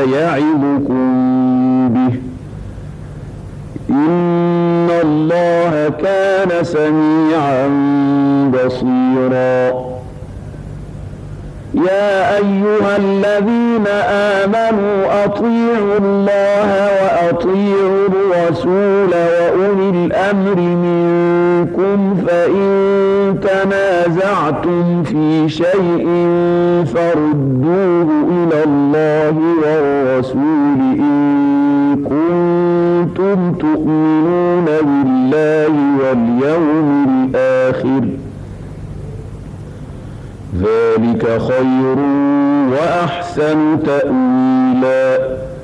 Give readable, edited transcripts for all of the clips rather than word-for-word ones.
يعظكم به إن الله كان سميعا بصيرا. يا أيها الذين آمنوا أطيعوا الله وأطيعوا الرسول وأولي الأمر منكم فإن تنازعتم في شيء فردوه إلى الله والرسول إن كنتم تؤمنون بالله واليوم الآخر ذلك خير وأحسن تأويلا.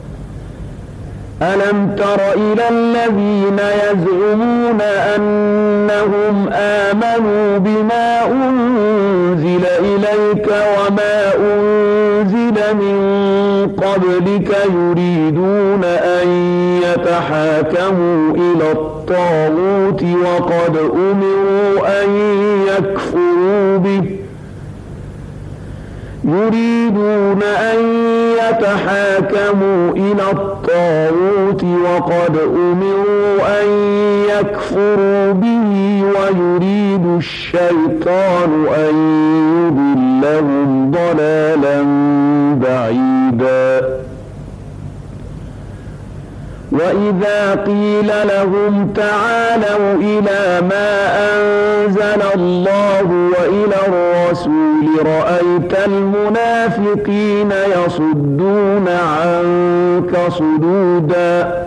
ألم تر إلى الذين يزعمون أنهم آمنوا بما أنزل إليك وما أنزل من قبلك يريدون أن يتحاكموا إلى الطاغوت وقد أمروا أن يكفروا به يتحاكموا إلى الطاغوت وقد أمروا أن يكفروا به ويريد الشيطان أن يضلهم ضلالا بعيدا. وإذا قيل لهم تعالوا إلى ما أنزل الله وإلى الرسول رأيت المنافقين يصدون عنك صدودا.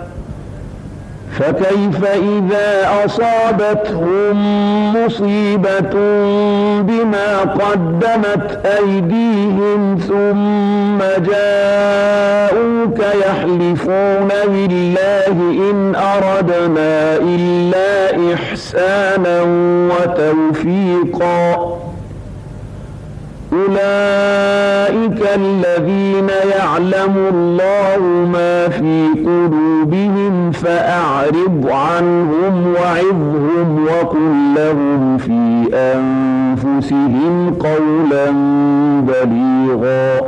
فكيف إذا أصابتهم مصيبة بما قدمت أيديهم ثم جاءوك يحلفون بالله إن أردنا إلا إحسانا وتوفيقا أولئك الذين يعلم الله ما في قلوبهم فأعرض عنهم وعظهم وقل لهم في أنفسهم قولا بليغا.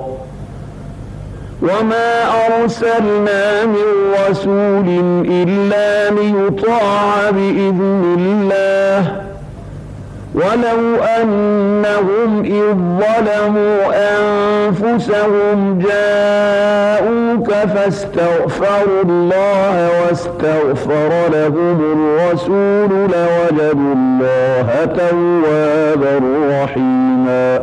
وما أرسلنا من رسول إلا ليطاع بإذن الله ولو أنهم إذ ظلموا أنفسهم جاءوك فاستغفروا الله واستغفر لهم الرسول لوجدوا الله توابا رحيما.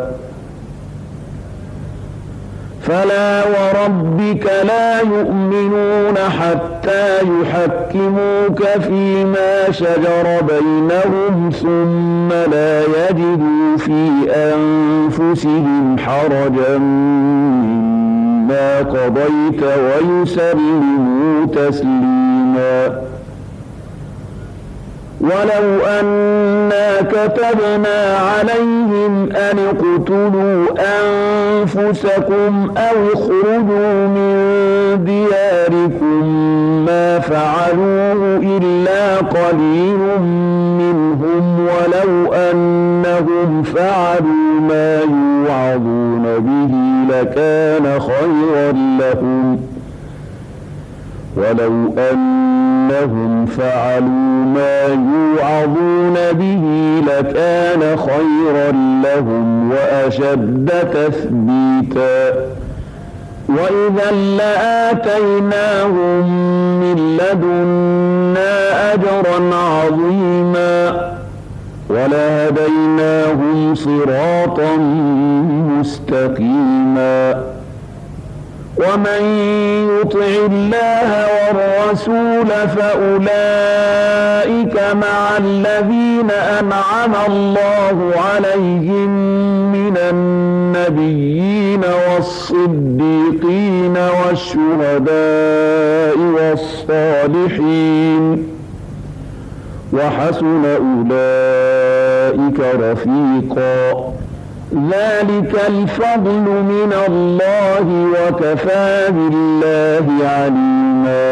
فلا وربك لا يؤمنون حتى يحكموك فيما شجر بينهم ثم لا يجدوا في أنفسهم حرجا مما قضيت ويسلموا تسليما. ولو أنا كتبنا عليهم أن اقتلوا أنفسكم أو اخرجوا من دياركم ما فعلوه إلا قليل منهم ولو أنهم فعلوا ما يوعظون به لكان خيرا لهم وأشد تثبيتا. وإذا لآتيناهم من لدنا أجرا عظيما ولهديناهم صراطا مستقيما. ومن يطع الله والرسول فأولئك مع الذين أنعم الله عليهم من النبيين والصديقين والشهداء والصالحين وحسن أولئك رفيقا. ذلك الفضل من الله وكفى بالله عليما.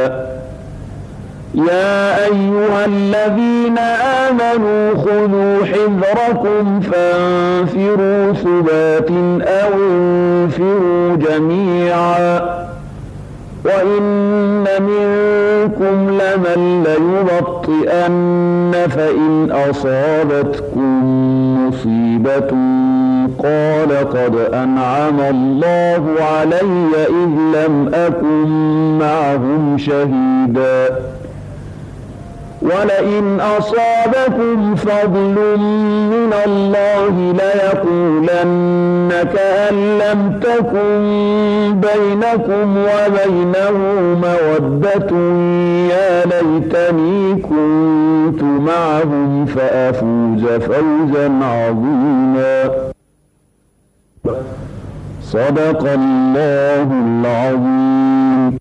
يا أيها الذين آمنوا خذوا حذركم فانفروا ثبات أو انفروا جميعا وإن منكم لمن ليبطئن فإن أصابتكم مصيبة قال قد أنعم الله علي إذ لم أكن معهم شهيدا ولئن أصابكم فضل من الله ليقولن كأن لم تكن بينكم وبينه مودة يا ليتني كنت معهم فأفوز فوزا عظيما. صدق الله العظيم.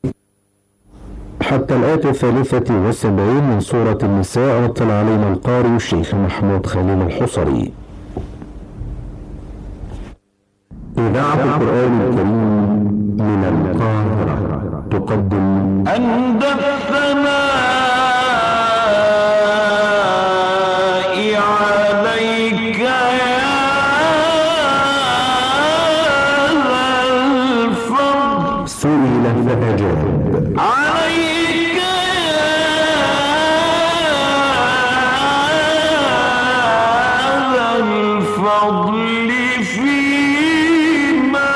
حتى الآية 73 من سورة النساء. رتل علينا القارئ الشيخ محمود خليل الحصري. إذاعة القرآن الكريم من القاهرة تقدم عند الثناء عليك يا الفرد سئل فأجاب عليك يا الفضل فيما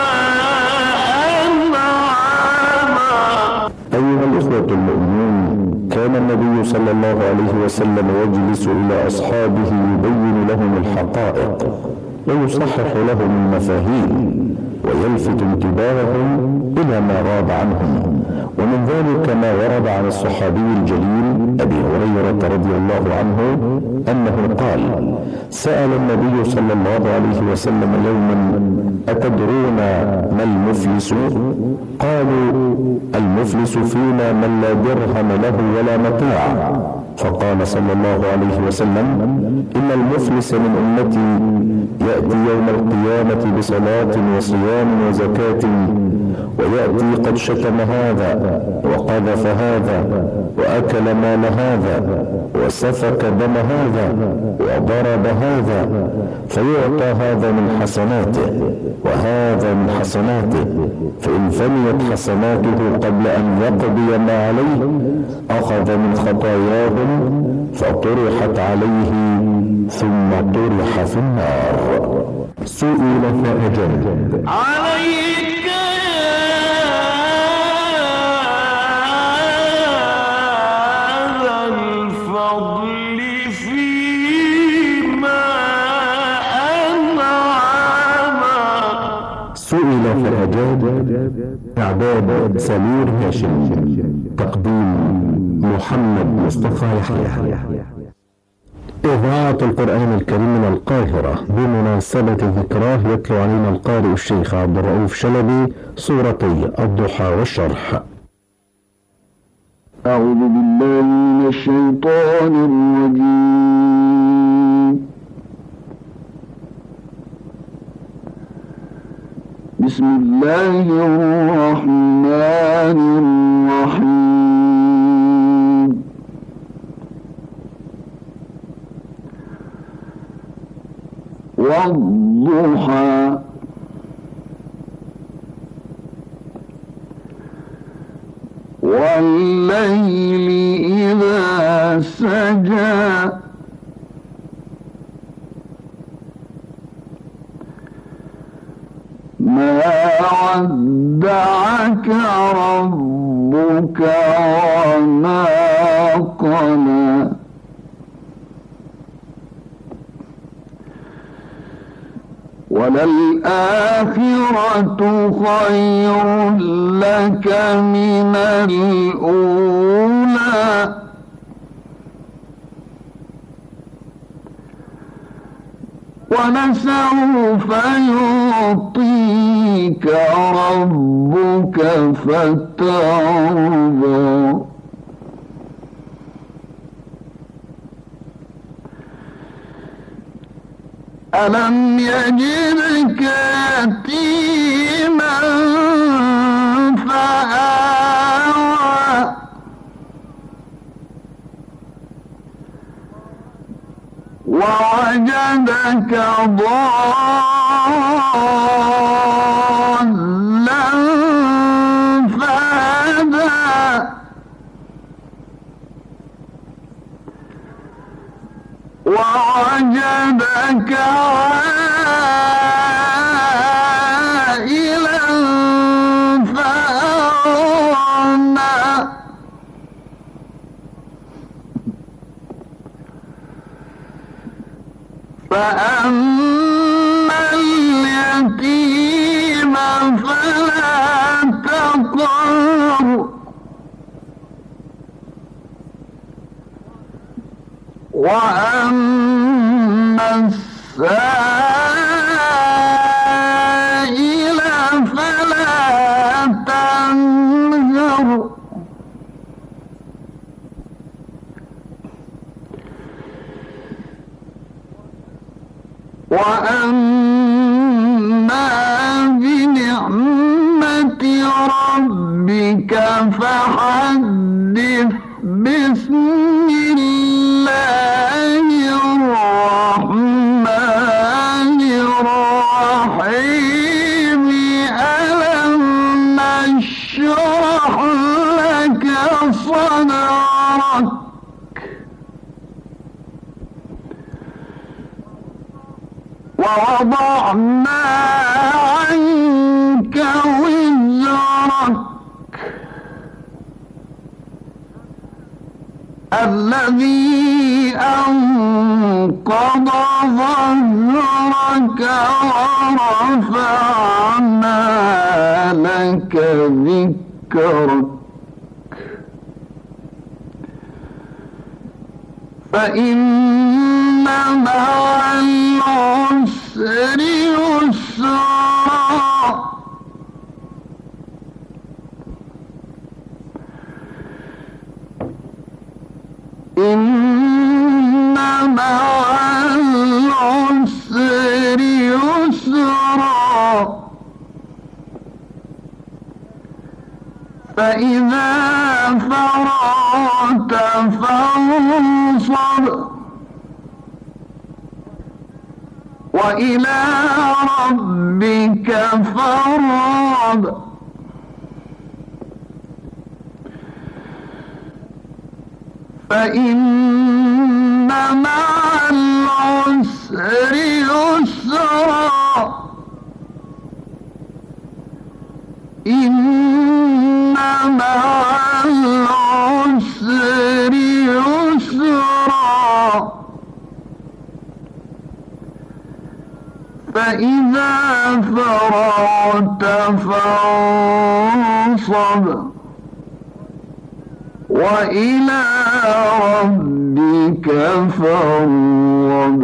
أنعم. أيها الأخوة المؤمنون، كان النبي صلى الله عليه وسلم يجلس إلى أصحابه يبين لهم الحقائق ويصحح لهم المفاهيم ويلفت انتباههم إلى ما غاب عنهم، ومن ذلك ما ورد عن الصحابي الجليل أبي هريرة رضي الله عنه أنه قال: سأل النبي صلى الله عليه وسلم يوما: أتدرون ما المفلس؟ قالوا: المفلس فينا من لا درهم له ولا متاع. فقال صلى الله عليه وسلم: إن المفلس من أمتي يأتي يوم القيامة بصلاة وصيام وزكاة، ويأتي قد شتم هذا وقذف هذا وأكل مال هذا وسفك دم هذا وضرب هذا، فيعطى هذا من حسناته وهذا من حسناته، فإن فنيت حسناته قبل أن يقضي ما عليه أخذ من خطاياهم فطرحت عليه ثم طرح في النار. سئل فأجاب عليك يا الفضل فيما أنعم. سئل فأجاب. إعداد سمير هاشم. تقديم محمد مصطفى يحيى. إذاعة القرآن الكريم من القاهرة بمناسبة ذكراه يتلو علينا القارئ الشيخ عبد الرؤوف شلبي سورتي الضحى والشرح. أعوذ بالله من الشيطان الرجيم. بسم الله الرحمن الرحيم. والضحى والليل إذا سجى ما ودعك ربك وما قلى وللآخرة خير لك من الأولى ولسوف يعطيك ربك فترضى ألم يجدك يتيما فآوى ووجدك ضالا فهدى لك عائلا فأغنى فأما اليتيم فلا تقهر وأما السائل فلا تنهر وأما بنعمة ربك فحدث بسم الله الرحمن الرحيم ألم نشرح لك صدرك ووضعنا عنك وزرك الذي أنقض ظهرك ورفعنا لك ذكرك فإن مع العسر يسرا إن مع العسر يسرا فإذا فرغت فانصب وإلى ربك فارغب فإن مع العسر يسرا إن مع العسر يسرا فإذا فرغت فانصب وإلى ربك فارغب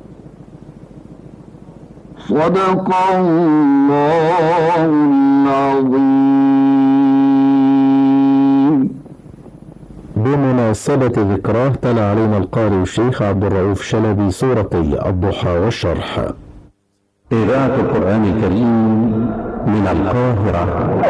صدق الله العظيم. بمناسبة ذكراه تلا علينا القارئ الشيخ عبد الرؤوف شلبي سورتي الضحى والشرح. إذاعة القرآن الكريم من القاهرة.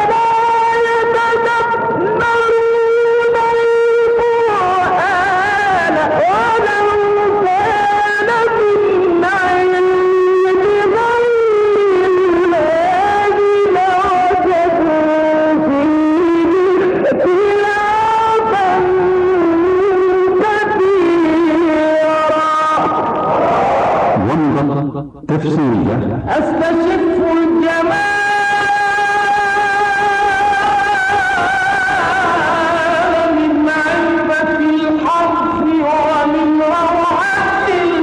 تفسيرية أستشف الجمال من معرفة الحرف ومن روعة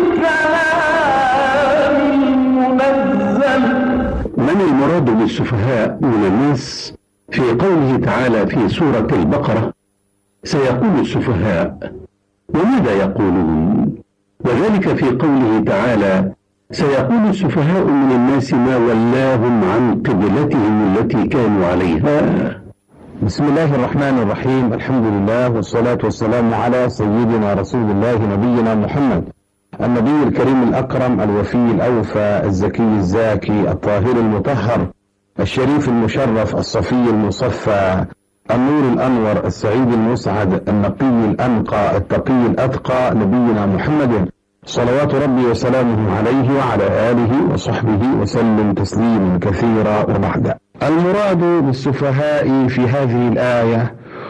الكلام المنزل. من المراد بالسفهاء من الناس في قوله تعالى في سورة البقرة سيقول السفهاء وماذا يقولون؟ وذلك في قوله تعالى سيقول السفهاء من الناس ما ولاهم عن قبلتهم التي كانوا عليها. بسم الله الرحمن الرحيم. الحمد لله والصلاة والسلام على سيدنا رسول الله نبينا محمد النبي الكريم الأكرم الوفي الأوفى الزكي الزاكي الطاهر المطهر الشريف المشرف الصفي المصفى النور الأنور السعيد المسعد النقي الأنقى التقي الأتقى نبينا محمد صلوات ربي وسلامه عليه وعلى آله وصحبه وسلم تسليما كثيرا. وبعد، المراد بالسفهاء في هذه الآية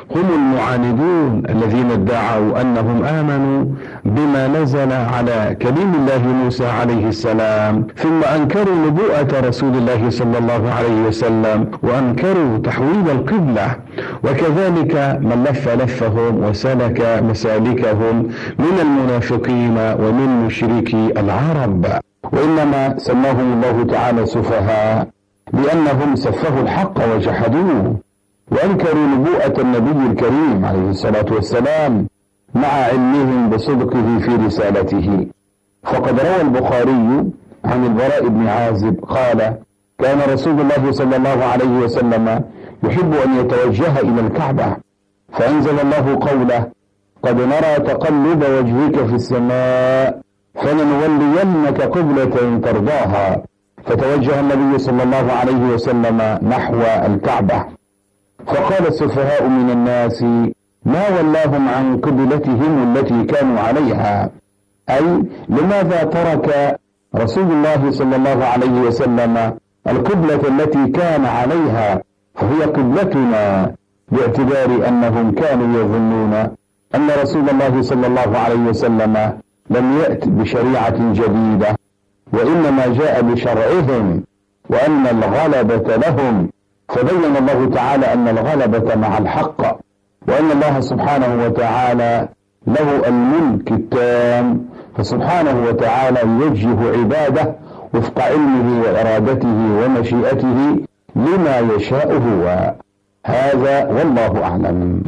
هم المعاندون الذين ادعوا أنهم آمنوا بما نزل على كليم الله موسى عليه السلام، ثم أنكروا نبوءة رسول الله صلى الله عليه وسلم وأنكروا تحويل القبلة، وكذلك من لف لفهم وسلك مسالكهم من المنافقين ومن مشركي العرب. وإنما سماهم الله تعالى سفهاء لأنهم سفهوا الحق وجحدوه وأنكروا نبوءة النبي الكريم عليه الصلاة والسلام مع علمهم بصدقه في رسالته. فقد روى البخاري عن البراء بن عازب قال: كان رسول الله صلى الله عليه وسلم يحب أن يتوجه إلى الكعبة، فأنزل الله قوله: قد نرى تقلب وجهك في السماء فلنولينك قبلة ترضاها، فتوجه النبي صلى الله عليه وسلم نحو الكعبة. فقال السفهاء من الناس: ما ولاهم عن قبلتهم التي كانوا عليها، أي لماذا ترك رسول الله صلى الله عليه وسلم القبلة التي كان عليها فهي قبلتنا، باعتبار أنهم كانوا يظنون أن رسول الله صلى الله عليه وسلم لم يأت بشريعة جديدة، وإنما جاء بشرعهم وأن الغلبة لهم. فبين الله تعالى أن الغلبة مع الحق، وأن الله سبحانه وتعالى له الملك التام، فسبحانه وتعالى يوجه عباده وفق علمه وإرادته ومشيئته لما يشاء هو. هذا والله أعلم.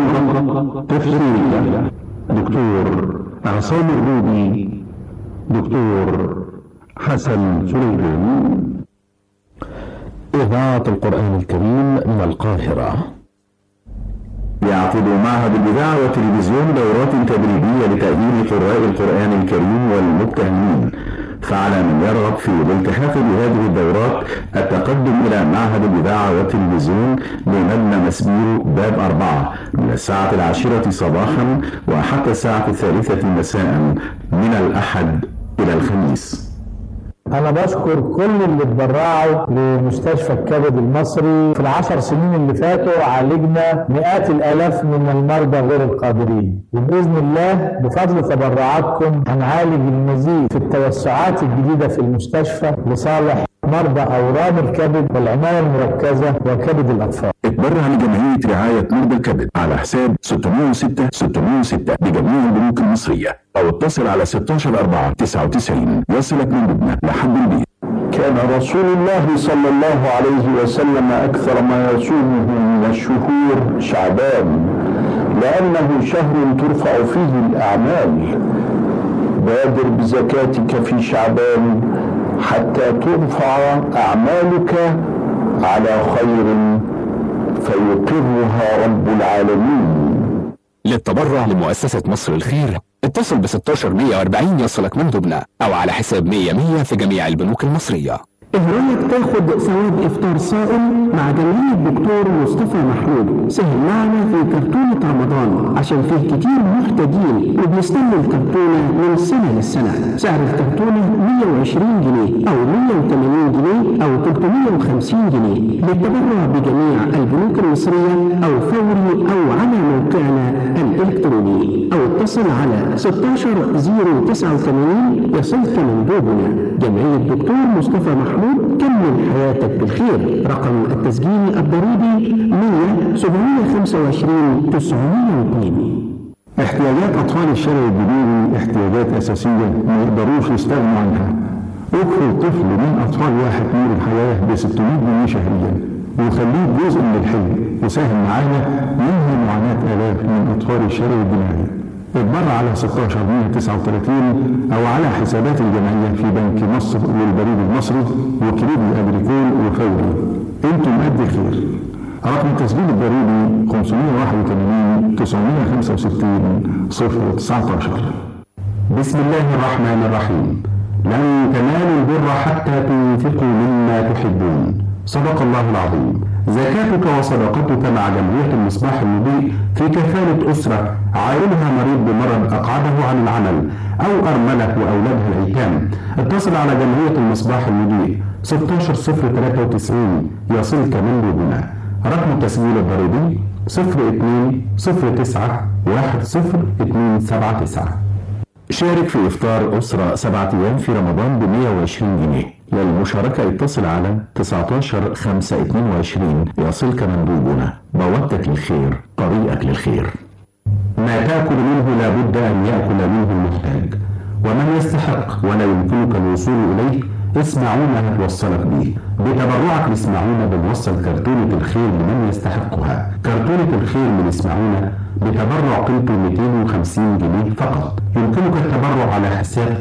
تفسير دكتور عصام الروبي، دكتور حسن سليمان. إذاعة القرآن الكريم من القاهرة. يعقد معهد الإذاعة والتلفزيون دورات تدريبية لتأهيل قراء القرآن الكريم والمبتهلين، فعلى من يرغب في الالتحاق بهذه الدورات التقدم إلى معهد الإذاعة والتلفزيون بمبنى مسبيرو باب 4 من الساعة 10 صباحا وحتى الساعة 3 مساء من الأحد إلى الخميس. أنا بشكر كل اللي اتبرعوا لمستشفى الكبد المصري. في ال10 سنين اللي فاتوا عالجنا مئات الآلاف من المرضى غير القادرين، وبإذن الله بفضل تبرعاتكم هنعالج المزيد في التوسعات الجديدة في المستشفى لصالح مرضى أورام الكبد والعناية المركزة وكبد الأطفال. اتبرع لجمعية رعاية مرضى الكبد على حساب 606 بجميع البنوك المصرية، أو اتصل على 16 499 يصلك من لبنان لحد البيت. كان رسول الله صلى الله عليه وسلم أكثر ما يصومه من الشهور شعبان، لأنه شهر ترفع فيه الأعمال. بادر بزكاتك في شعبان حتى ترفع أعمالك على خير فيقرها رب العالمين. للتبرع لمؤسسة مصر الخير اتصل ب 16 140 يصلك من لبنان، أو على حساب 100 في جميع البنوك المصرية. ايه رايك تاخد ثواب افطار صائم مع جمعية الدكتور مصطفى محمود؟ سهل معنا في كرتونة رمضان عشان فيه كتير محتاجين وبنستنى الكرتونة من سنة للسنة. سعر الكرتونة 120 جنيه أو 180 جنيه أو 350 جنيه للتبرع بجميع البنوك المصرية أو فوري أو على موقعنا الإلكتروني، أو اتصل على 16 089 يصلك مندوبنا. جمعية الدكتور مصطفى محمود، كمل حياتك بالخير. رقم التسجيل الضريبي 100 725 902. احتياجات أطفال الشارع الجديدي احتياجات أساسية ما يقدروش يستغنوا عنها. اكفل طفل من أطفال واحد نور الحياة ب 600 جنيه شهريا وخليه جزء من الحلم وساهم معانا ينهي معاناة آلاف من أطفال الشارع الجنائي. اتبرع على 16 139 أو على حسابات الجمعية في بنك مصر والبريد المصري وكريدي أجريكول وفوري. انتم قد خير. رقم التسجيل الضريبي 581 965 019. بسم الله الرحمن الرحيم. لن تنالوا البر حتى تنفقوا مما تحبون. صدق الله العظيم. زكاتك وصدقتك مع جمعية المصباح المضيء في كفالة أسرة عائلها مريض بمرض أقعده عن العمل أو أرملة وأولادها الأيتام. اتصل على جمعية المصباح المضيء 16 093 يصلك مندوبنا. رقم التسجيل الضريبي 0209100279. شارك في إفطار أسرة 7 أيام في رمضان ب120 جنيه. للمشاركة اتصل على 19/5/22. يصلك مندوبنا. بوابتك للخير، طريقك للخير. ما تأكل منه لابد أن يأكل منه المحتاج، ومن يستحق ولا يمكنك الوصول إليه اسمعونا هتوصلك بيه. بتبرعك لاسمعونا بنوصل كرتونة الخير لمن يستحقها. كرتونة الخير من اسمعونا بتبرع قيمته 250 جنيه فقط. يمكنك التبرع على حساب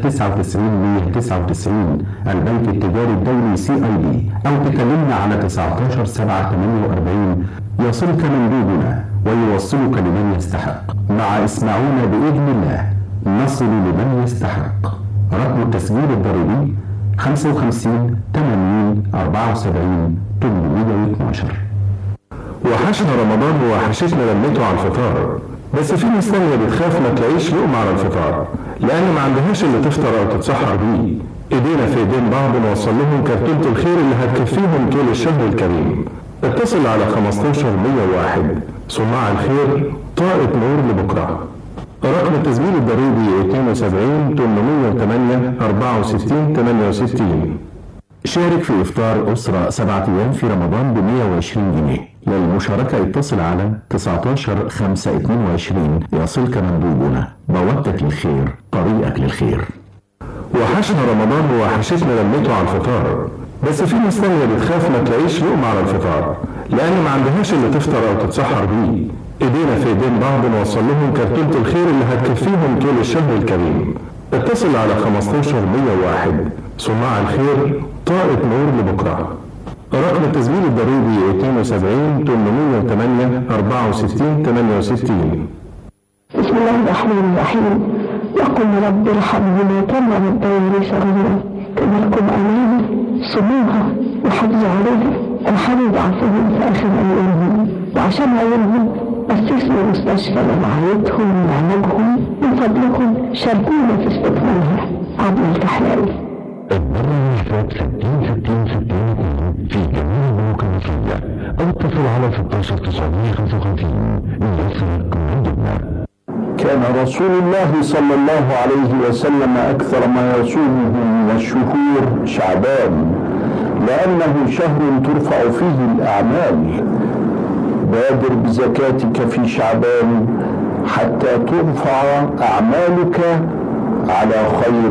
9999 البنك التجاري الدولي CIB، أو تكلمنا على 19/7/48. يصلك مندوبنا ويوصلك لمن يستحق. مع اسمعونا بإذن الله نصل لمن يستحق. رقم التسجيل الضريبي 55 80 74 812. وحشنا رمضان ووحشتنا لمته على الفطار، بس في ناس تانية بتخاف ما تلاقيش لقمة على الفطار لأن ما عندهاش اللي تفطر أو تتسحر بيه. إيدينا في إيدين بعض نوصل لهم كرتونة الخير اللي هتكفيهم طول الشهر الكريم. اتصل على 15/101. صناع الخير، طاقة نور لبكرة. رقم التسجيل الضريبي 72 808 64 68. شارك في إفطار أسرة 7 أيام في رمضان ب120 جنيه. للمشاركة اتصل على 19/5/22. يصلك مندوبنا. بوابتك للخير، طريقك للخير. وحشنا رمضان ووحشتنا لمته على الفطار، بس في ناس تانية بتخاف ما تلاقيش لقمة على الفطار لأن ما عندهاش اللي تفطر أو تتسحر بيه. إيدينا في إيدين بعض نوصل لهم كرتونة الخير اللي هتكفيهم طول الشهر الكريم. اتصل على 15/101. صناع الخير، طاقة نور لبكرة. رقم التسجيل الضريبي 72 808 64 68. بسم الله الرحمن الرحيم. يقول رب ارحمهما كما ربياني صغيرا. تباركم أمانة صنوها وحافظوا عليها. الحمد عفوهم في آخر أيامهم، وعشان عيونهم أسسوا مستشفى لرعايتهم وعلاجهم. من فضلكم شاركونا في استكمالها. عبد الكحلاوي. المرة والفات 60 في جميع البنوك المصرية، أو اتصل على 16955 ليصلك مندوبنا. كان رسول الله صلى الله عليه وسلم أكثر ما يصومه من الشهور شعبان، لأنه شهر ترفع فيه الأعمال. بادر بزكاتك في شعبان حتى ترفع أعمالك على خير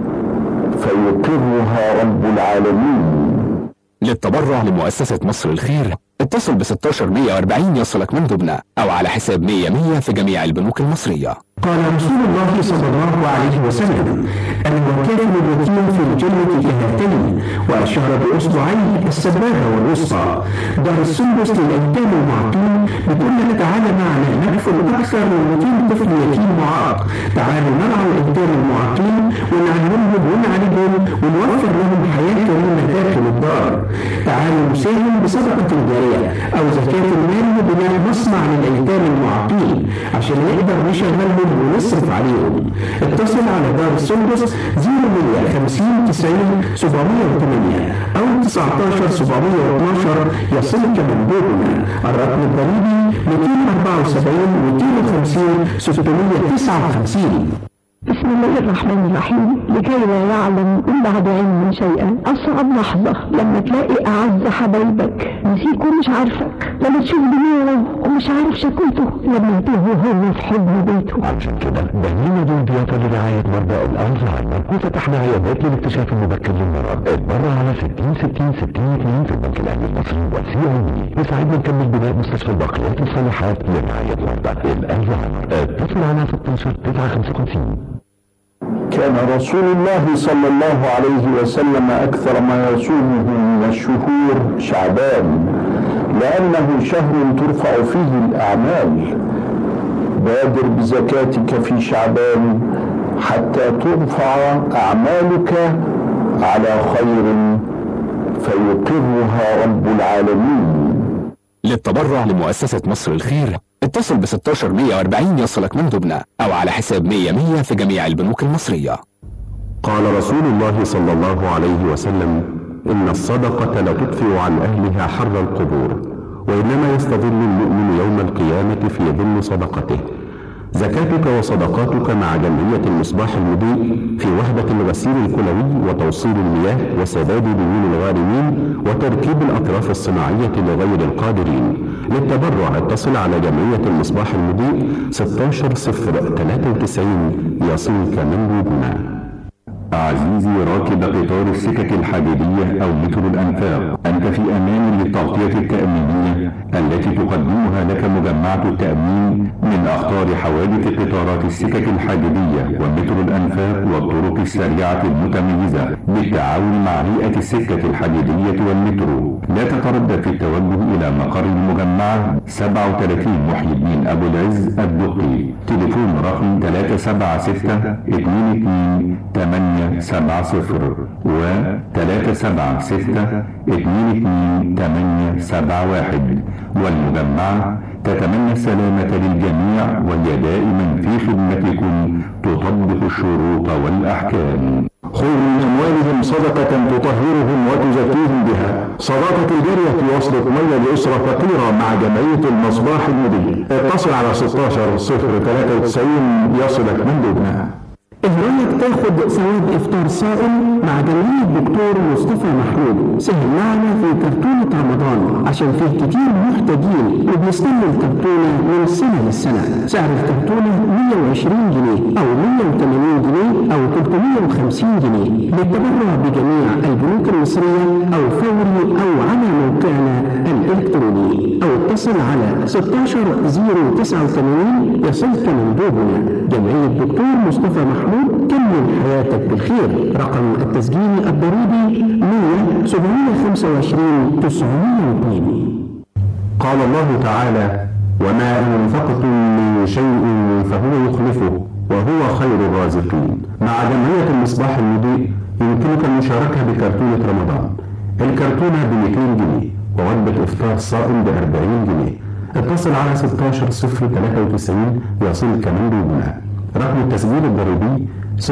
فيقرها رب العالمين. للتبرع لمؤسسة مصر الخير اتصل ب16140 يصلك مندوبنا، أو على حساب 100 في جميع البنوك المصرية. قال رسول الله صلى الله عليه وسلم: الوكيل اليتيم في الجنة كهاتين، وأشار بأصبعيه السبابة والوسطى. دار السندس للأيتام المعاقين بتقول لك تعالى معنا نكفل أكثر من 200 طفل يتيم معاق. تعالوا نرعى الأيتام المعاقين ونعلمهم ونعالجهم ونوفر لهم حياة كريمة داخل الدار. تعالوا نساهم بصدقة جارية أو زكاة المال ببناء مصنع للأيتام المعاقين عشان نقدر نشغلهم ونصرف عليهم. اتصل على دار السندس 0150 90 708 أو 19 712 يصلك مندوبنا. الرقم الضريبي 274 250 659. بسم الله الرحمن الرحيم. لكي لا يعلم من بعد علم شيئا. أصعب لحظة لما تلاقي أعز حبايبك نسيك ومش عارفك، لما تشوف دموعه ومش عارف شكوته، لما يتوه هو في حضن بيته. عشان كده بنينا دور ضيافة لرعاية مرضى الألزهايمر، وفتحنا عيادات للاكتشاف المبكر للمرض. اتبرع على 60 60 62 في البنك الأهلي المصري والCIB. يساعدنا نكمل بناء مستشفى الباقيات الصالحات لرعاية مرضى الألزهايمر. اتصل على 16 955. كان رسول الله صلى الله عليه وسلم أكثر ما يصومه من الشهور شعبان، لأنه شهر ترفع فيه الأعمال. بادر بزكاتك في شعبان حتى ترفع أعمالك على خير فيقرها رب العالمين. للتبرع لمؤسسة مصر الخير اتصل ب16140 يصلك مندوبنا، أو على حساب 100 في جميع البنوك المصرية. قال رسول الله صلى الله عليه وسلم: إن الصدقة لتطفئ عن أهلها حر القبور، وإنما يستظل المؤمن يوم القيامة في ظل صدقته. زكاتك وصدقاتك مع جمعية المصباح المضيء في وحدة الغسيل الكلوي وتوصيل المياه وسداد ديون الغارمين وتركيب الأطراف الصناعية لغير القادرين. للتبرع اتصل على جمعية المصباح المضيء 16093 يصلك مندوبنا. عزيزي راكب قطار السكك الحديدية أو مترو الأنفاق، أنت في أمان للتغطية التأمينية التي تقدمها لك مجمعة التأمين من أخطار حوادث قطارات السكك الحديدية ومترو الأنفاق والطرق السريعة المتميزة بالتعاون مع هيئة السكك الحديدية والمترو. لا تتردد في التوجه إلى مقر المجمعة 37 محي الدين أبو العز الدقي. تليفون رقم 376-22-870 و 376-22-871. والمجمعة تتمنى السلامة للجميع وهي دائما في خدمتكم تطبق الشروط والأحكام. خذ من أموالهم صدقة تطهرهم وتزكيهم بها. صدقة الجارية توصل مية لأسرة فقيرة مع جمعية المصباح المضيء. اتصل على 16093 يصلك مندوبنا. ايه رايك تاخد ثواب افطار صائم مع جمعية الدكتور مصطفى محمود؟ سهل معنا في كرتونة رمضان عشان فيه كتير محتاجين وبنستنى الكرتونة من سنة للسنة. سعر الكرتونة 120 جنيه أو 180 جنيه أو 350 جنيه. للتبرع بجميع البنوك المصرية أو فوري أو على موقعنا الإلكتروني أو اتصل على 16089 يصلك مندوبنا. جمعية الدكتور مصطفى محمود، كمل حياتك بالخير. رقم التسجيل الضريبي 100-725-902. قال الله تعالى: وما أنفقتم من شيء فهو يخلفه وهو خير الرازقين. مع جمعية المصباح المضيء يمكنك المشاركة بكرتونة رمضان. الكرتونة ب200 جنيه ووجبة إفطار صائم ب40 جنيه. اتصل على 16093 يصلك مندوبنا. رقم التسجيل الضريبي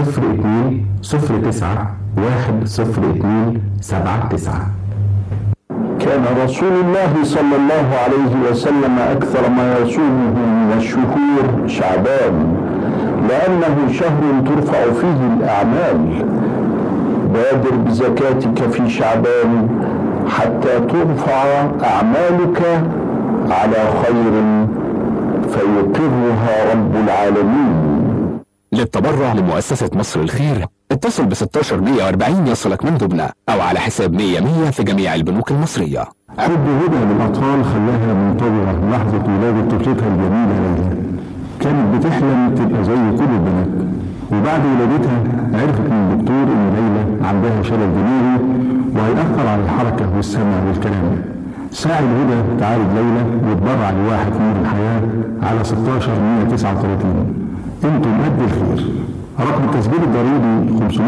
02-102-79. كان رسول الله صلى الله عليه وسلم أكثر ما يصومه من الشهور شعبان، لأنه شهر ترفع فيه الأعمال. بادر بزكاتك في شعبان حتى ترفع أعمالك على خير فيقرها رب العالمين. للتبرع لمؤسسة مصر الخير اتصل ب16140 يصلك مندوبنا أو على حساب 100 في جميع البنوك المصرية. حب هدى للأطفال خلاها منتظرة لحظة ولادة طفلتها الجميلة ليلى. كانت بتحلم تبقى زي كل البنات، وبعد ولادتها عرفت من الدكتور إن ليلى عندها شلل دماغي وهيأثر على الحركة والسمع والكلام. ساعد هدى تعالج ليلى وتبرع لواحد نور الحياة على 16139. انتم قد الخير. رقم التسجيل الضريبي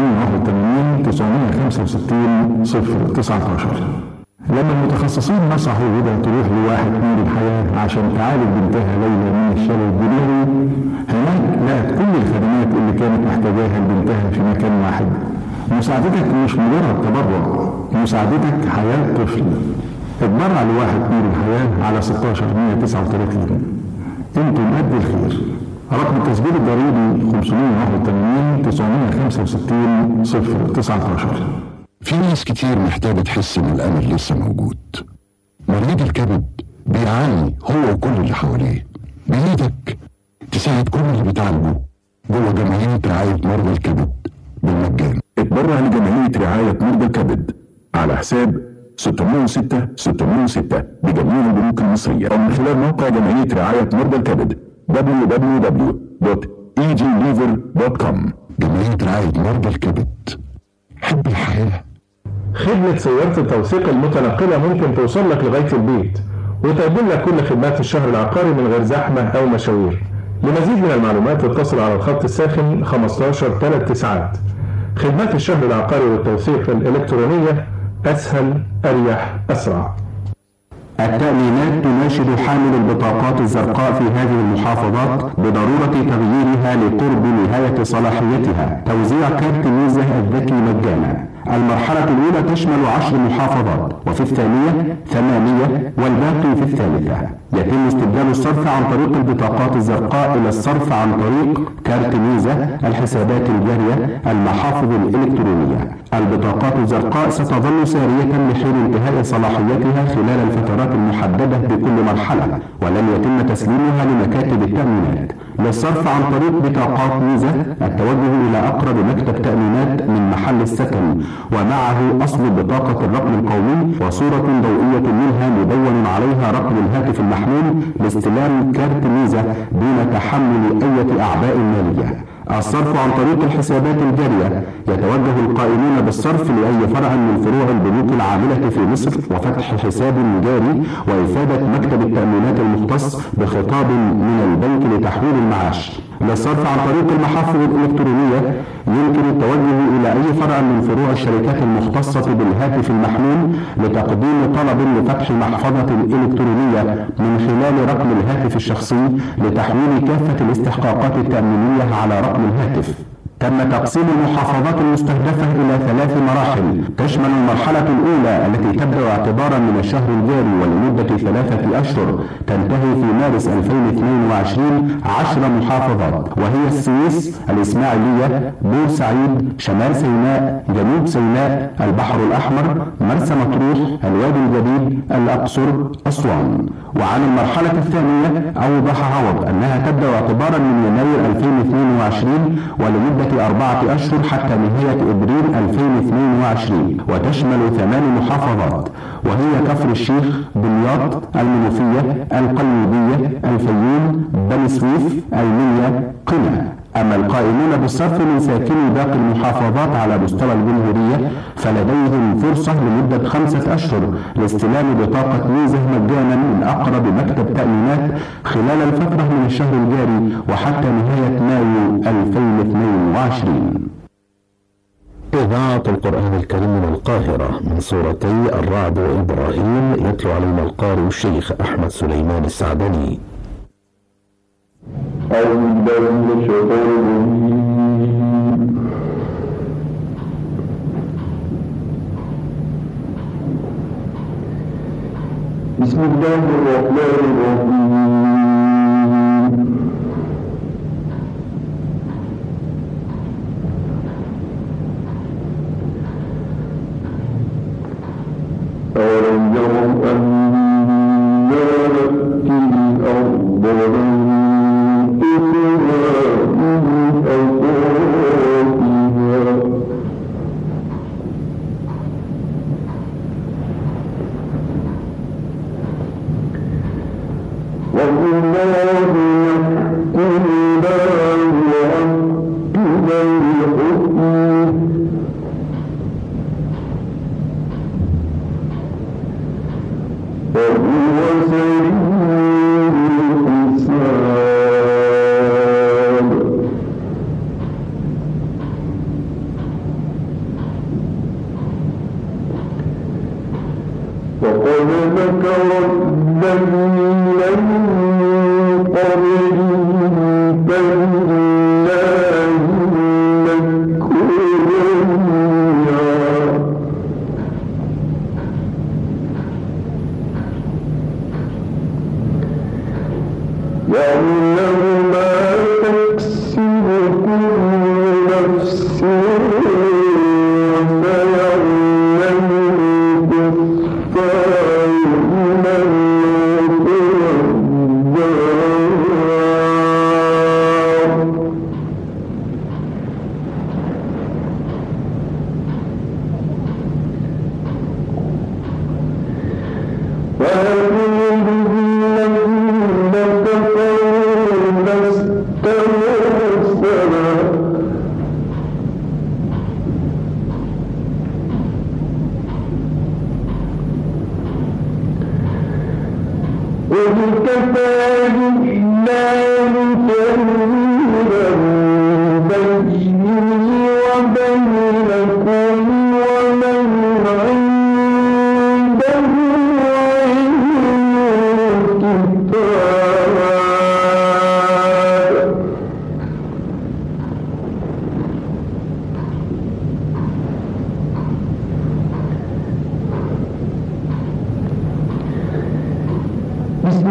581-965-019. لما المتخصصين نصحوا هدى تروح لواحد نور الحياة عشان تعالج بنتها ليلى من الشلل الدماغي، هناك لقت كل الخدمات اللي كانت محتاجاها لبنتها في مكان واحد. مساعدتك مش مجرد تبرع، مساعدتك حياة طفل. اتبرع لواحد نور الحياة على 16139. انتم قد الخير. رقم التسجيل الضريبي 581-965-019. في ناس كتير محتاجة تحس ان الامل لسه موجود. مريض الكبد بيعاني هو وكل اللي حواليه. بإيدك تساعد كل اللي بتعالجه جوه جمعية رعاية مرضى الكبد بالمجان. اتبرع لجمعية رعاية مرضى الكبد على حساب 606 بجميع البنوك المصرية أو من خلال موقع جمعية رعاية مرضى الكبد www.eglever.com. جمعية رعاية مرضى الكبد، حب الحياة. خدمة سيارة التوثيق المتنقلة ممكن توصل لك لغاية البيت وتقدم لك كل خدمات الشهر العقاري من غير زحمة أو مشاوير. لمزيد من المعلومات اتصل على الخط الساخن 15-3 خدمات الشهر العقاري والتوثيق الإلكترونية أسهل، أريح، أسرع. التأمينات تناشد حامل البطاقات الزرقاء في هذه المحافظات بضرورة تغييرها لقرب نهاية صلاحيتها. توزيع كارت ميزة الذكي مجانا. المرحلة الأولى تشمل 10 محافظات، وفي الثانية 8 والباقي في الثالثة. يتم استبدال الصرف عن طريق البطاقات الزرقاء إلى الصرف عن طريق كارت ميزة، الحسابات الجارية، المحافظ الإلكترونية. البطاقات الزرقاء ستظل سارية لحين انتهاء صلاحيتها خلال الفترات المحددة بكل مرحلة، ولن يتم تسليمها لمكاتب التأمينات. للصرف عن طريق بطاقات ميزة التوجه إلى أقرب مكتب تأمينات من محل السكن، ومعه أصل بطاقة الرقم القومي وصورة ضوئية منها مدون عليها رقم الهاتف المحمول لاستلام كارت ميزة دون تحمل أي أعباء مالية. الصرف عن طريق الحسابات الجارية يتوجه القائمون بالصرف لأي فرع من فروع البنوك العاملة في مصر وفتح حساب جاري وإفادة مكتب التأمينات المختص بخطاب من البنك لتحويل المعاش. للصرف عن طريق المحافظ الإلكترونية يمكن التوجه إلى أي فرع من فروع الشركات المختصة بالهاتف المحمول لتقديم طلب لفتح محفظة إلكترونية من خلال رقم الهاتف الشخصي لتحويل كافة الاستحقاقات التأمينية على رقم الهاتف. تم تقسيم المحافظات المستهدفة إلى 3 مراحل، تشمل المرحلة الأولى التي تبدأ اعتبارا من الشهر الجاري ولمدة 3 أشهر تنتهي في مارس 2022 10 محافظات، وهي السويس، الإسماعيلية، بورسعيد، شمال سيناء، جنوب سيناء، البحر الأحمر، مرسى مطروح، الوادي الجديد، الأقصر، أسوان. وعن المرحلة الثانية أوضح عوض أنها تبدأ اعتبارا من يناير 2022 ولمدة 4 أشهر حتى نهاية إبريل 2022، وتشمل 8 محافظات، وهي كفر الشيخ، دمياط، المنوفية، القليوبية، الفيوم، بني سويف، المنيا، قنا. أما القائمون بالصرف من ساكني باقي المحافظات على مستوى الجمهورية فلديهم فرصة لمدة 5 أشهر لاستلام بطاقة ميزة مجانا من أقرب مكتب تأمينات خلال الفترة من الشهر الجاري وحتى نهاية مايو 2022. إذاعة القرآن الكريم من القاهرة من سورتي الرعد وإبراهيم، يتلو علينا القارئ الشيخ أحمد سليمان السعدني. أعوذ بالله من الشيطان الرجيم. بسم الله الرحمن الرحيم. أولم يروا أنا نأتي الأرض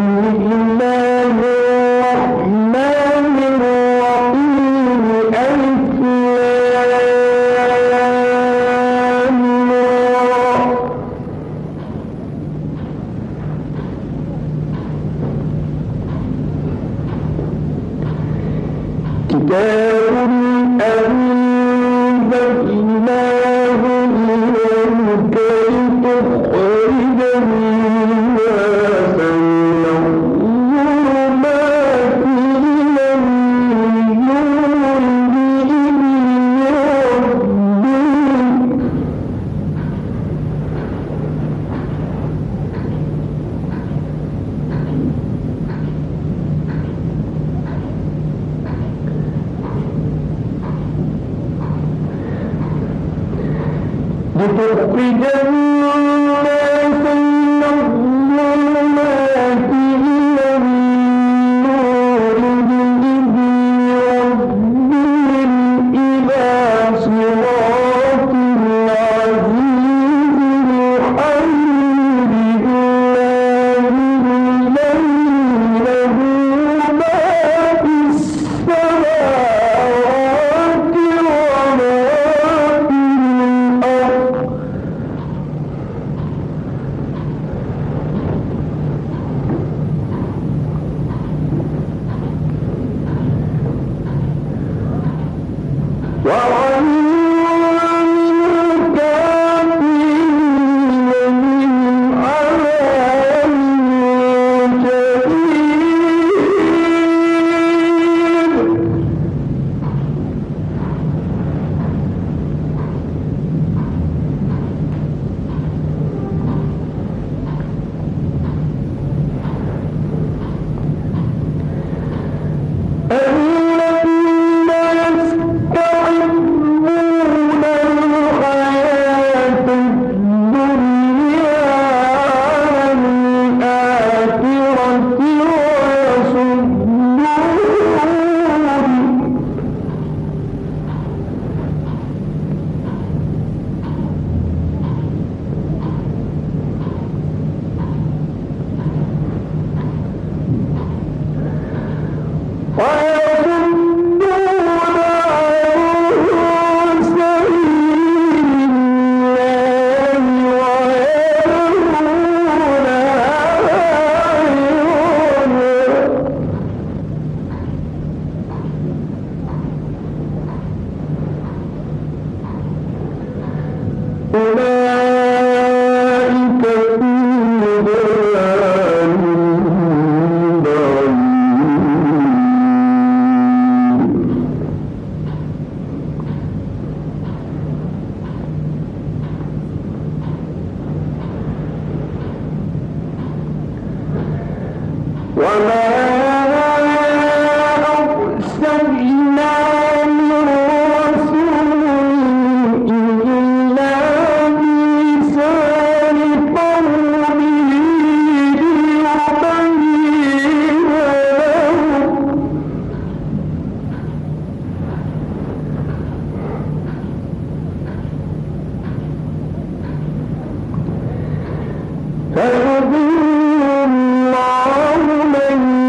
فيضل الله من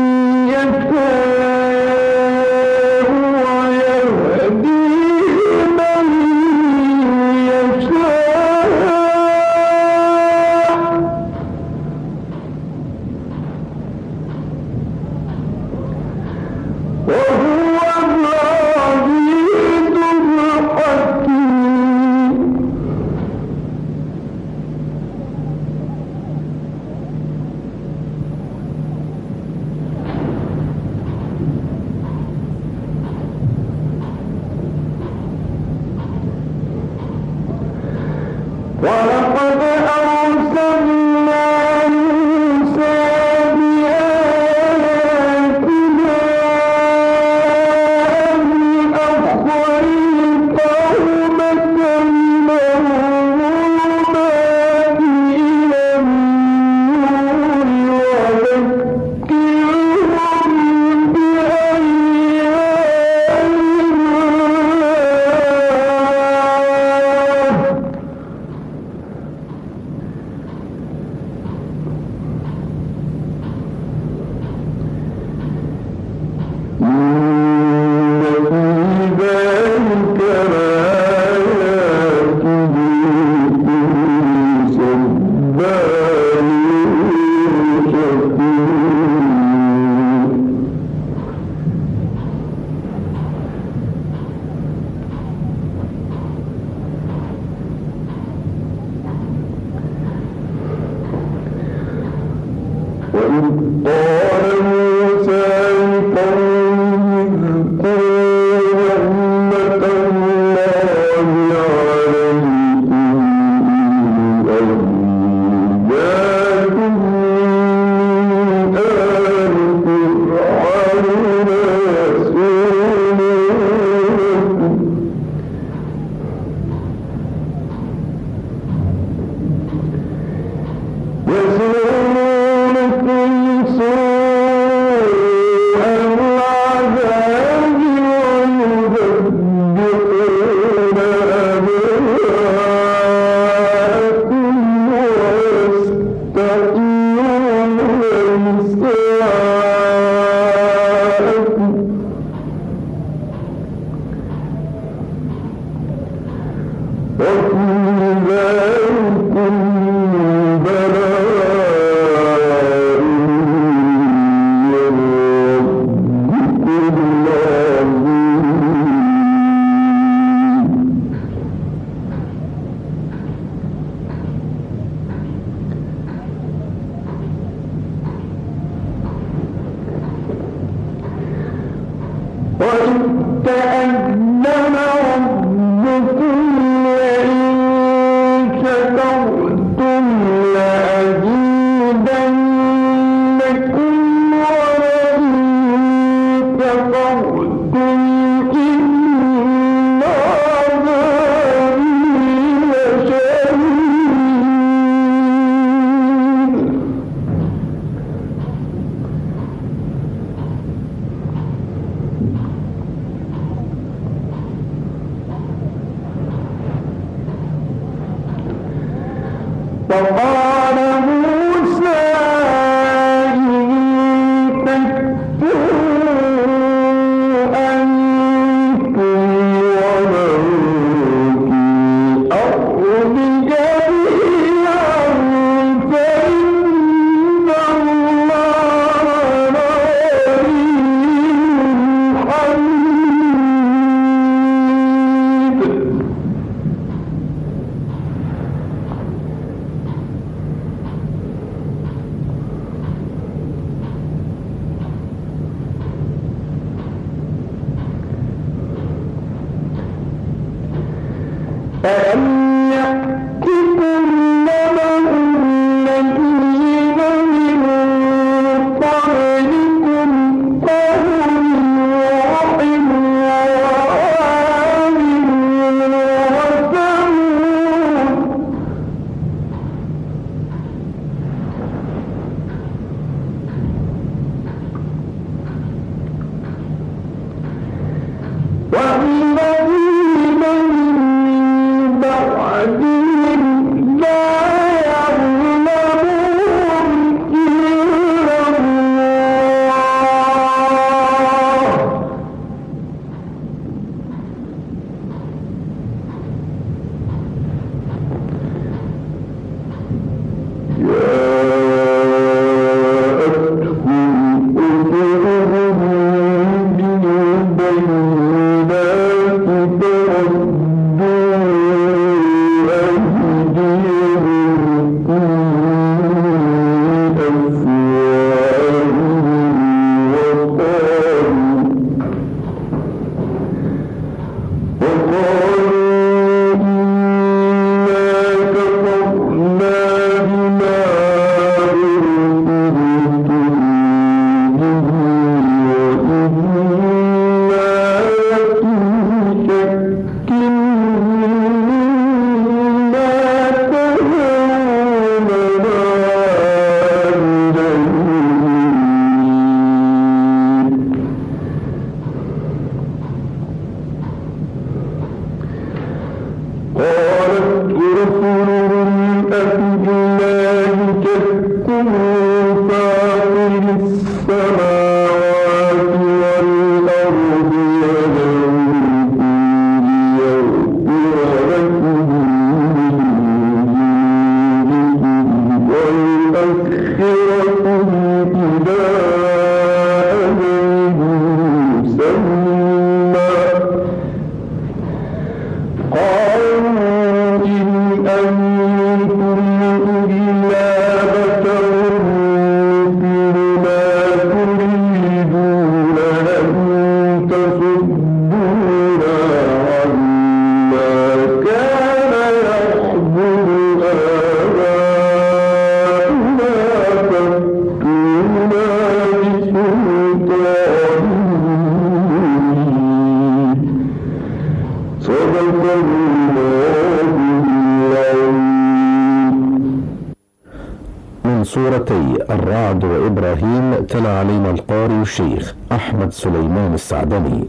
من سورتي الرعد وإبراهيم تلا علينا القارئ الشيخ أحمد سليمان السعدني.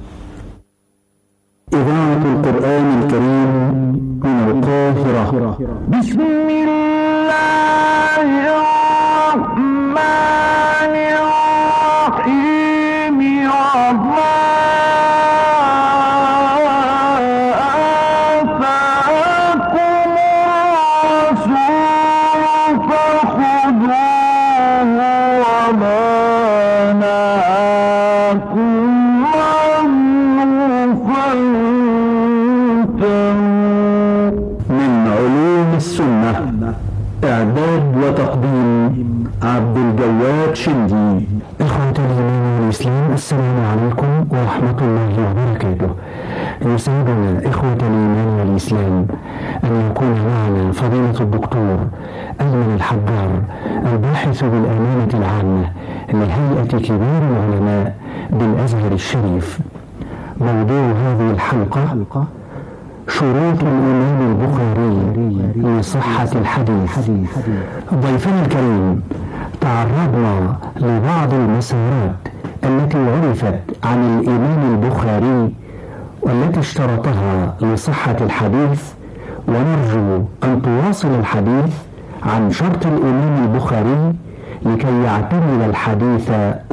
إذاعة القرآن الكريم من القاهرة. بسم الله الرحمن الرحيم. إعداد وتقديم عبد الجواد شندي. إخوة الإيمان والإسلام، السلام عليكم ورحمة الله وبركاته. يسعدنا إخوة الإيمان والإسلام أن يكون معنا فضيلة الدكتور أيمن الحجار، الباحث بالأمانة العامة لهيئة كبار العلماء بالأزهر الشريف. موضوع هذه الحلقة شروط الإمام البخاري لصحة الحديث. ضيفنا الكريم، تعرضنا لبعض المسارات التي عرفت عن الإمام البخاري والتي اشترطها لصحة الحديث، ونرجو أن تواصل الحديث عن شرط الإمام البخاري لكي يعتمد الحديث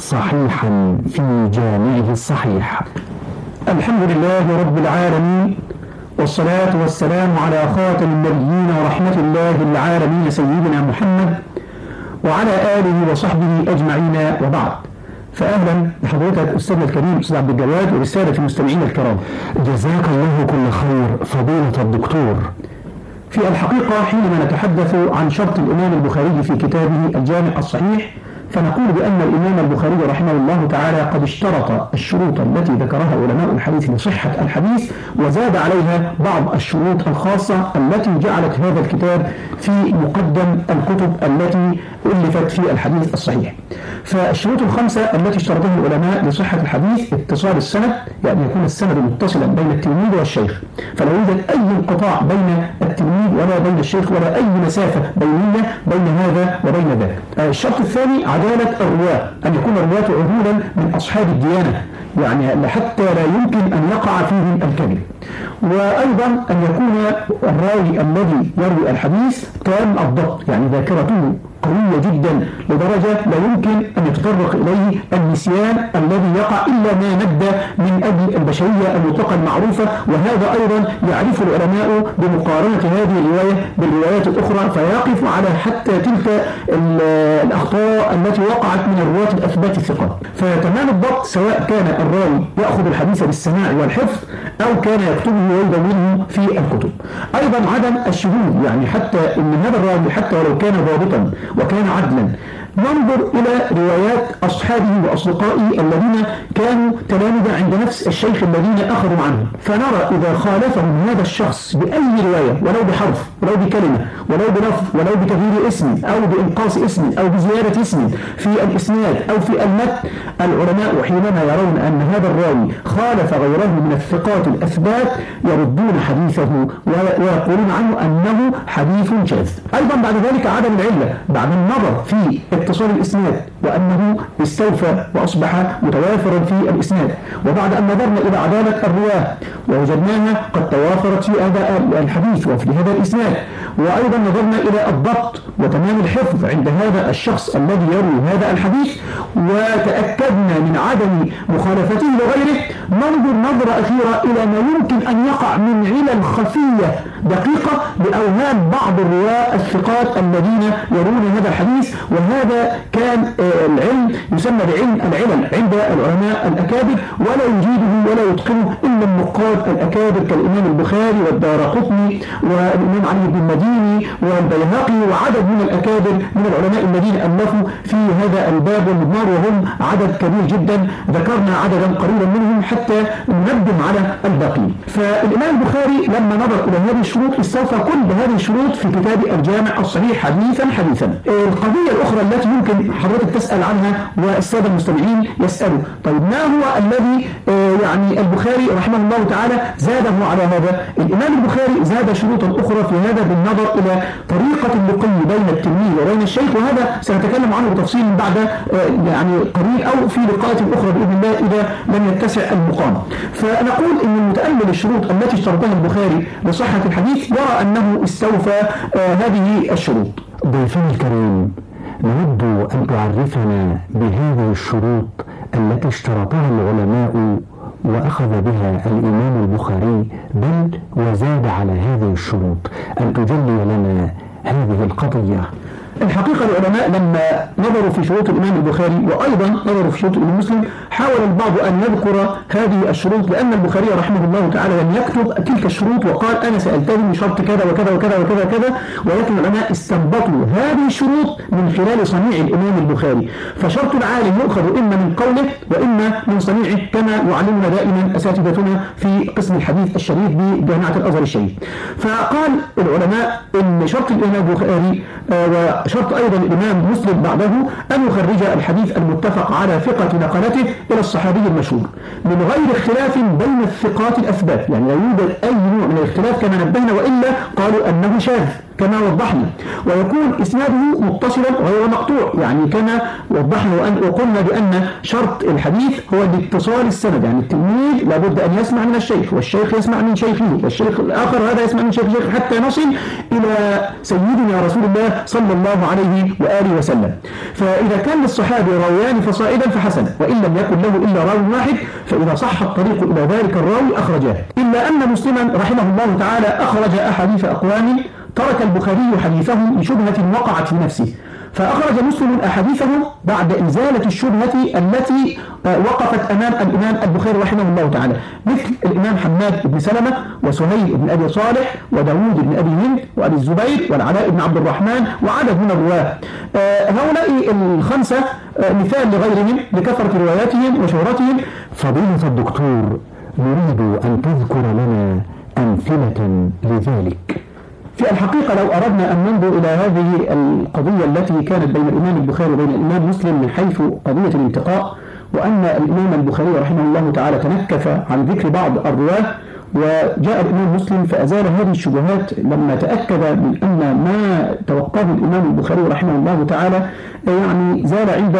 صحيحا في جامعه الصحيح. الحمد لله رب العالمين، والصلاة والسلام على خاتم النبيين ورحمة الله العالمين سيدنا محمد وعلى آله وصحبه أجمعين، وبعد. فأهلا بحضرتك أستاذنا الكريم أستاذ عبد الجواد ورسالة المستمعين الكرام. جزاك الله كل خير فضيلة الدكتور. في الحقيقة حينما نتحدث عن شرط الإمام البخاري في كتابه الجامع الصحيح، فنقول بأن الإمام البخاري رحمه الله تعالى قد اشترط الشروط التي ذكرها علماء الحديث لصحة الحديث، وزاد عليها بعض الشروط الخاصة التي جعلت هذا الكتاب في مقدم الكتب التي ألفت في الحديث الصحيح. فالشروط الخمسة التي اشترطها العلماء لصحة الحديث: اتصال السند، يعني يكون السند متصلا بين التلميذ والشيخ، فلا يوجد أي انقطاع بين التلميذ ولا بين الشيخ ولا أي مسافة بينية بين هذا وبين ذاك. الشرط الثاني عدالة الرواة، أن يكون الرواة عدولا من أصحاب الديانة، يعني حتى لا يمكن أن يقع فيهم الكذب. وأيضا أن يكون الراوي الذي يروي الحديث تام الضبط، يعني ذاكرته قوية جدا لدرجة لا يمكن أن يتطرق إليه النسيان الذي يقع إلا ما ندى من أجل البشرية المطلقة المعروفة. وهذا أيضا يعرف العلماء بمقارنة هذه الرواية بالروايات الأخرى، فيقف على حتى تلك الأخطاء التي وقعت من الرواة الأثبات الثقات. فتمام الضبط سواء كان الراوي يأخذ الحديث بالسماع والحفظ أو كان يكتبه ويدونه في الكتب. أيضا عدم الشذوذ، يعني حتى أن هذا الراوي حتى ولو كان ضابطا وكان عدلا، ننظر إلى روايات أصحابه وأصدقائه الذين كانوا تلامذة عند نفس الشيخ الذين أخذوا عنه، فنرى إذا خالفهم هذا الشخص بأي رواية، ولو بحرف ولو بكلمة ولو بلفظ ولو بتغيير اسم أو بإنقاص اسم أو بزيادة اسم في الإسناد أو في المتن، العلماء حينما يرون أن هذا الراوي خالف غيره من الثقات الأثبات يردون حديثه ويقولون عنه أنه حديث شاذ. أيضا بعد ذلك عدم العلة، بعد النظر في اتصال الإسناد وأنه استوفى وأصبح متوافرا في الإسناد، وبعد أن نظرنا إلى عدالة الرواة ووجدناها قد توافرت في هذا الحديث وفي هذا الإسناد، وأيضا نظرنا إلى الضبط وتمام الحفظ عند هذا الشخص الذي يروي هذا الحديث، وتأكدنا من عدم مخالفته لغيره، ننظر نظرة أخيرة إلى ما يمكن أن يقع من علل خفية دقيقة بأوهام بعض الرواة الثقات الذين يرون هذا الحديث. وهذا كان العلم يسمى بعلم العلل عند العلماء الأكابر، ولا يجيده ولا يتقنه إلا أن النقاد الأكابر كالإمام البخاري والدارقطني والإمام علي بن المديني والبيهقي وعدد من الأكابر من العلماء الذين ألفوا في هذا الباب والمضمار، وهم عدد كبير جدا، ذكرنا عددا قليلا منهم حتى ننبه على الباقي. فالإمام البخاري لما نظر إلى هذه الشروط استوفى كل هذه الشروط في كتاب الجامع الصحيح حديثا. القضية الأخرى التي يمكن حضرتك تسأل عنها والسادة المستمعين يسألوا، طيب ما هو الذي يعني البخاري رحمه الله تعالى زاده على هذا؟ الإمام البخاري زاد شروطا أخرى في هذا بالنظر إلى طريقة اللقي بين التلميذ وبين الشيخ، وهذا سنتكلم عنه بتفصيل بعد يعني قليل أو في لقاءات أخرى بإذن الله إذا لم يتسع المقام. فنقول إن المتأمل الشروط التي اشترطها البخاري لصحة الحديث يرى أنه استوفى هذه الشروط. ضيفنا الكريم، نود أن تعرفنا بهذه الشروط التي اشترطها العلماء وأخذ بها الإمام البخاري، بل وزاد على هذه الشروط، أن تجلي لنا هذه القضية. الحقيقة العلماء لما نظروا في شروط الإمام البخاري وأيضا نظروا في شروط الإمام مسلم حاول البعض أن يذكر هذه الشروط، لأن البخاري رحمه الله تعالى لم يكتب تلك الشروط وقال أنا سألتزم بشرط كذا وكذا وكذا وكذا وكذا، ولكن العلماء استنبطوا هذه الشروط من خلال صنيع الإمام البخاري. فشرط العالم يؤخذ إما من قوله وإما من صنيعه، كما يعلمنا دائما أساتذتنا في قسم الحديث الشريف بجامعة الأزهر الشريف. فقال العلماء إن شرط الإمام البخاري وشرط أيضا الإمام مسلم بعده أن يخرج الحديث المتفق على ثقة نقلته إلى الصحابي المشهور من غير اختلاف بين الثقات الأثبات، يعني لا يوجد أي نوع من الاختلاف كما نبهنا، وإلا قالوا أنه شاذ كما وضحنا، ويكون إسناده متصلا غير مقطوع، يعني كما وضحنا وقلنا بأن شرط الحديث هو الاتصال السند، يعني التلميذ لابد أن يسمع من الشيخ والشيخ يسمع من شيخه والشيخ الآخر هذا يسمع من شيخ حتى نصل إلى سيدنا رسول الله صلى الله عليه وآله وسلم. فإذا كان للصحابي راويان فصائدا فحسن، وإن لم يكن له إلا راوي واحد فإذا صح الطريق إلى ذلك الراوي أخرجاه. إلا أن مسلما رحمه الله تعالى أخرج أحاديث أقوام ترك البخاري حديثهم لشبهة وقعت في نفسه، فأخرج مسلم أحاديثه بعد إزالة الشبهة التي وقفت أمام الإمام البخاري رحمه الله تعالى، مثل الإمام حماد بن سلمة وسهيل بن أبي صالح وداود بن أبي هند وأبي الزبير والعلاء بن عبد الرحمن وعدد من الرواة. هؤلاء الخمسة مثال لغيرهم لكثرة رواياتهم وشهرتهم. فضيلة الدكتور، نريد أن تذكر لنا أمثلة لذلك. في الحقيقة لو أردنا أن ننظر إلى هذه القضية التي كانت بين الإمام البخاري وبين الإمام مسلم من حيث قضية الانتقاء، وأن الإمام البخاري رحمه الله تعالى تنكف عن ذكر بعض الرواة، وجاء الإمام مسلم فأزال هذه الشبهات لما تأكد من أن ما توقعه الإمام البخاري رحمه الله تعالى يعني زال عنده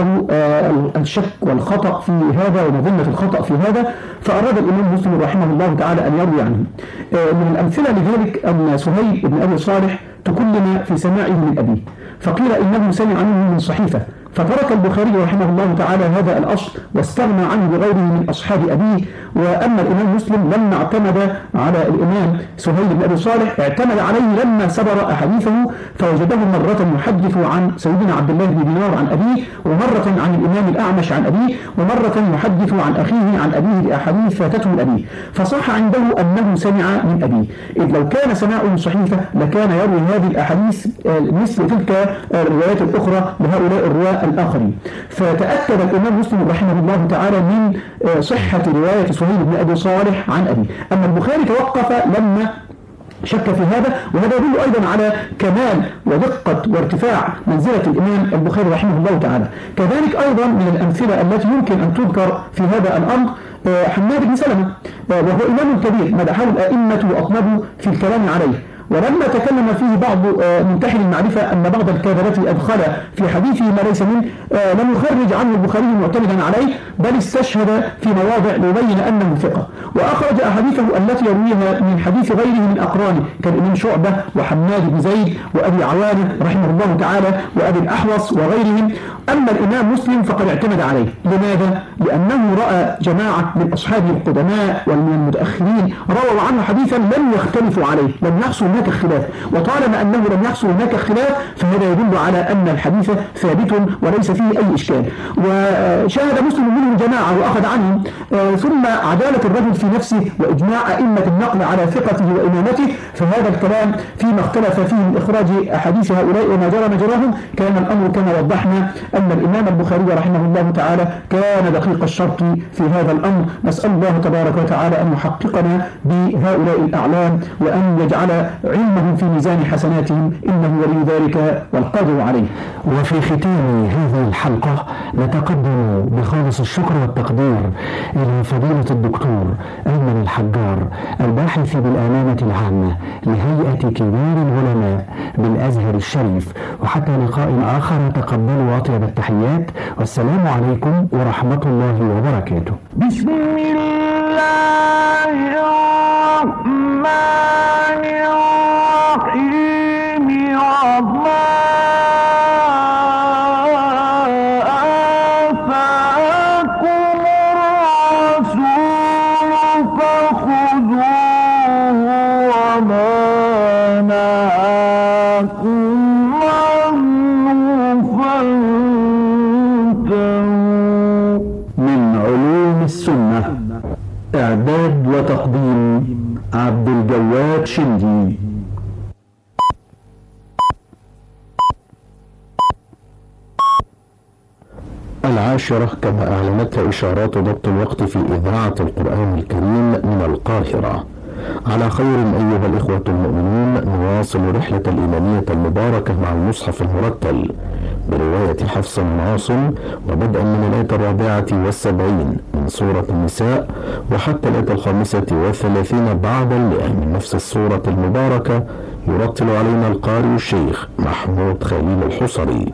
الشك والخطأ في هذا ومظنة الخطأ في هذا، فأراد الإمام مسلم رحمه الله تعالى أن يروي عنه. من الأمثلة لذلك أن سهيل بن أبي صالح تكلم في سماعه من أبيه، فقيل إنه سمع منه من صحيفة، فترك البخاري رحمه الله تعالى هذا الأصل واستغنى عنه بغيره من أصحاب أبيه. وأما الإمام مسلم لما اعتمد على الإمام سهيل بن أبي صالح اعتمد عليه لما سبر أحاديثه، فوجده مرة يحدث عن سيدنا عبد الله بن دينار عن أبيه، ومرة عن الإمام الأعمش عن أبيه، ومرة يحدث عن أخيه عن أبيه بأحاديث فاتته الأبيه، فصح عنده أنه سمع من أبيه، إذ لو كان سماعه صحيفة لكان يروي هذه الأحاديث مثل تلك الروايات الأخرى لهؤلاء الرواة الآخرين. فتأكد الإمام مسلم رحمه الله تعالى من صحة رواية سهيل بن أبي صالح عن أبيه. أما البخاري توقف لما شك في هذا، وهذا يدل أيضا على كمال ودقة وارتفاع منزلة الإمام البخاري رحمه الله تعالى. كذلك أيضا من الأمثلة التي يمكن أن تذكر في هذا الأمر حماد بن سلمة، وهو إمام كبير مدحه الأئمة وأطنبوا في الكلام عليه، ولما تكلم فيه بعض منتحل المعرفة أن بعض الكاذبة أدخل في حديثه ما ليس منه، لم يخرج عنه البخاري معتمدا عليه، بل استشهد في مواضع ليبين أنه ثقة، وأخرج أحاديثه التي يرويها من حديث غيره من أقرانه كالإمام شعبة وحماد بن زيد وأبي عوانة رحمه الله تعالى وأبي الأحوص وغيرهم. أما الإمام مسلم فقد اعتمد عليه. لماذا؟ لأنه رأى جماعة من أصحابه القدماء ومن المتأخرين رووا عنه حديثا لم يختلفوا عليه، لم يحصل هناك خلاف، وطالما أنه لم يحصل هناك خلاف فهذا يدل على أن الحديث ثابت وليس فيه أي إشكال. وشاهد مسلم منهم جماعة وأخذ عنهم، ثم عدالة الرجل في نفسه وإجماع أئمة النقل على ثقته وإمامته، فهذا الكلام فيما اختلف فيه من إخراج أحاديث هؤلاء وما جرى مجراهم. كان الأمر كما وضحنا أن الإمام البخاري رحمه الله تعالى كان دقيق الشرط في هذا الأمر. نسأل الله تبارك وتعالى أن يحققنا بهؤلاء الأعلام وأن يجعل علمهم في ميزان حسناتهم، إنه ولي ذلك والقادر عليه. وفي ختام هذه الحلقة نتقدم بخالص الشكر والتقدير إلى فضيلة الدكتور أيمن الحجار الباحث بالأمانة العامة لهيئة كبار العلماء بالأزهر الشريف. وحتى لقاء آخر تقبلوا أطيب التحيات، والسلام عليكم ورحمة الله وبركاته. بسم الله الرحمن الرحيم. إعداد وتقديم عبد الجواد شندي. العاشرة كما أعلنتها إشارات ضبط الوقت في إذاعة القرآن الكريم من القاهرة. على خير أيها الإخوة المؤمنون، نواصل رحلة الإيمانية المباركة مع المصحف المرتل برواية حفص بن عاصم، وبدءا من الآية 74 من سورة النساء وحتى الآية 35 بعد المئة من نفس السورة المباركة، يرتل علينا القارئ الشيخ محمود خليل الحصري.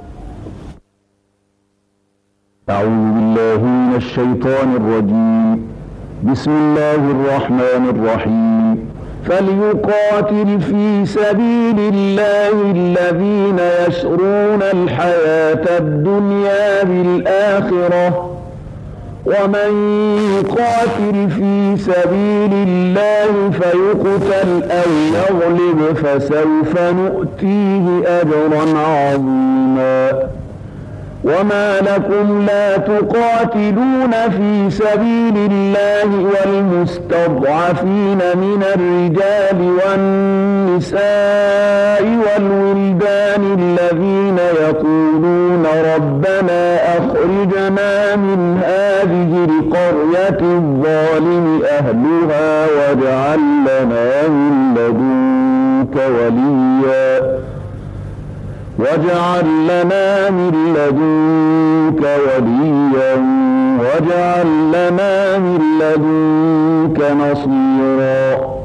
أعوذ بالله من الشيطان الرجيم. بسم الله الرحمن الرحيم. فليقاتل في سبيل الله الذين يشرون الحياة الدنيا بالآخرة، ومن يقاتل في سبيل الله فيقتل أو يغلب فسوف نؤتيه أجرا عظيما. وما لكم لا تقاتلون في سبيل الله والمستضعفين من الرجال والنساء والولدان الذين يقولون ربنا أخرجنا من هذه القرية الظالم أهلها واجعل لنا من لدنك وليا واجعل لنا من لدنك وليا واجعل لنا من لدنك نصيرا.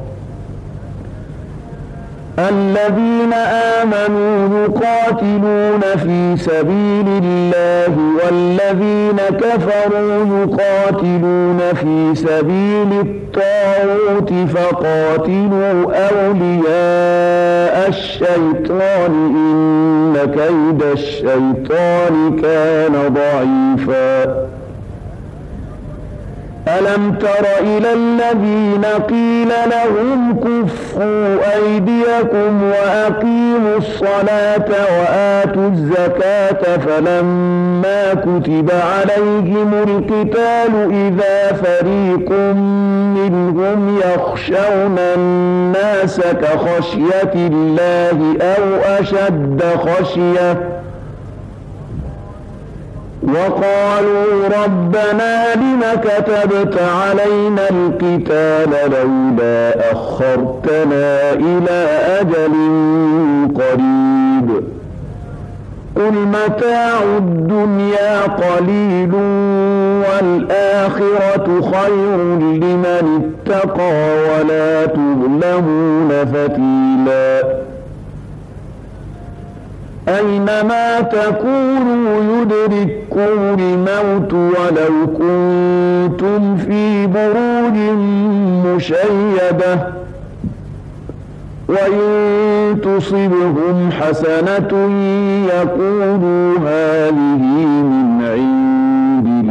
الذين آمنوا يقاتلون في سبيل الله والذين كفروا يقاتلون في سبيل الطاغوت فقاتلوا أولياء الشيطان إن كيد الشيطان كان ضعيفا. ألم تر إلى الذين قيل لهم كفوا أيديكم وأقيموا الصلاة وآتوا الزكاة فلما كتب عليهم القتال إذا فريق منهم يخشون الناس كخشية الله أو أشد خشية وقالوا ربنا لم كتبت علينا القتال لولا أخرتنا إلى أجل قريب قل متاع الدنيا قليل والآخرة خير لمن اتقى ولا تظلمون فتيلا. أينما تكونوا يدرككم الموت ولو كنتم في بروج مشيدة وإن تصبهم حسنة يقولوا هذه من عند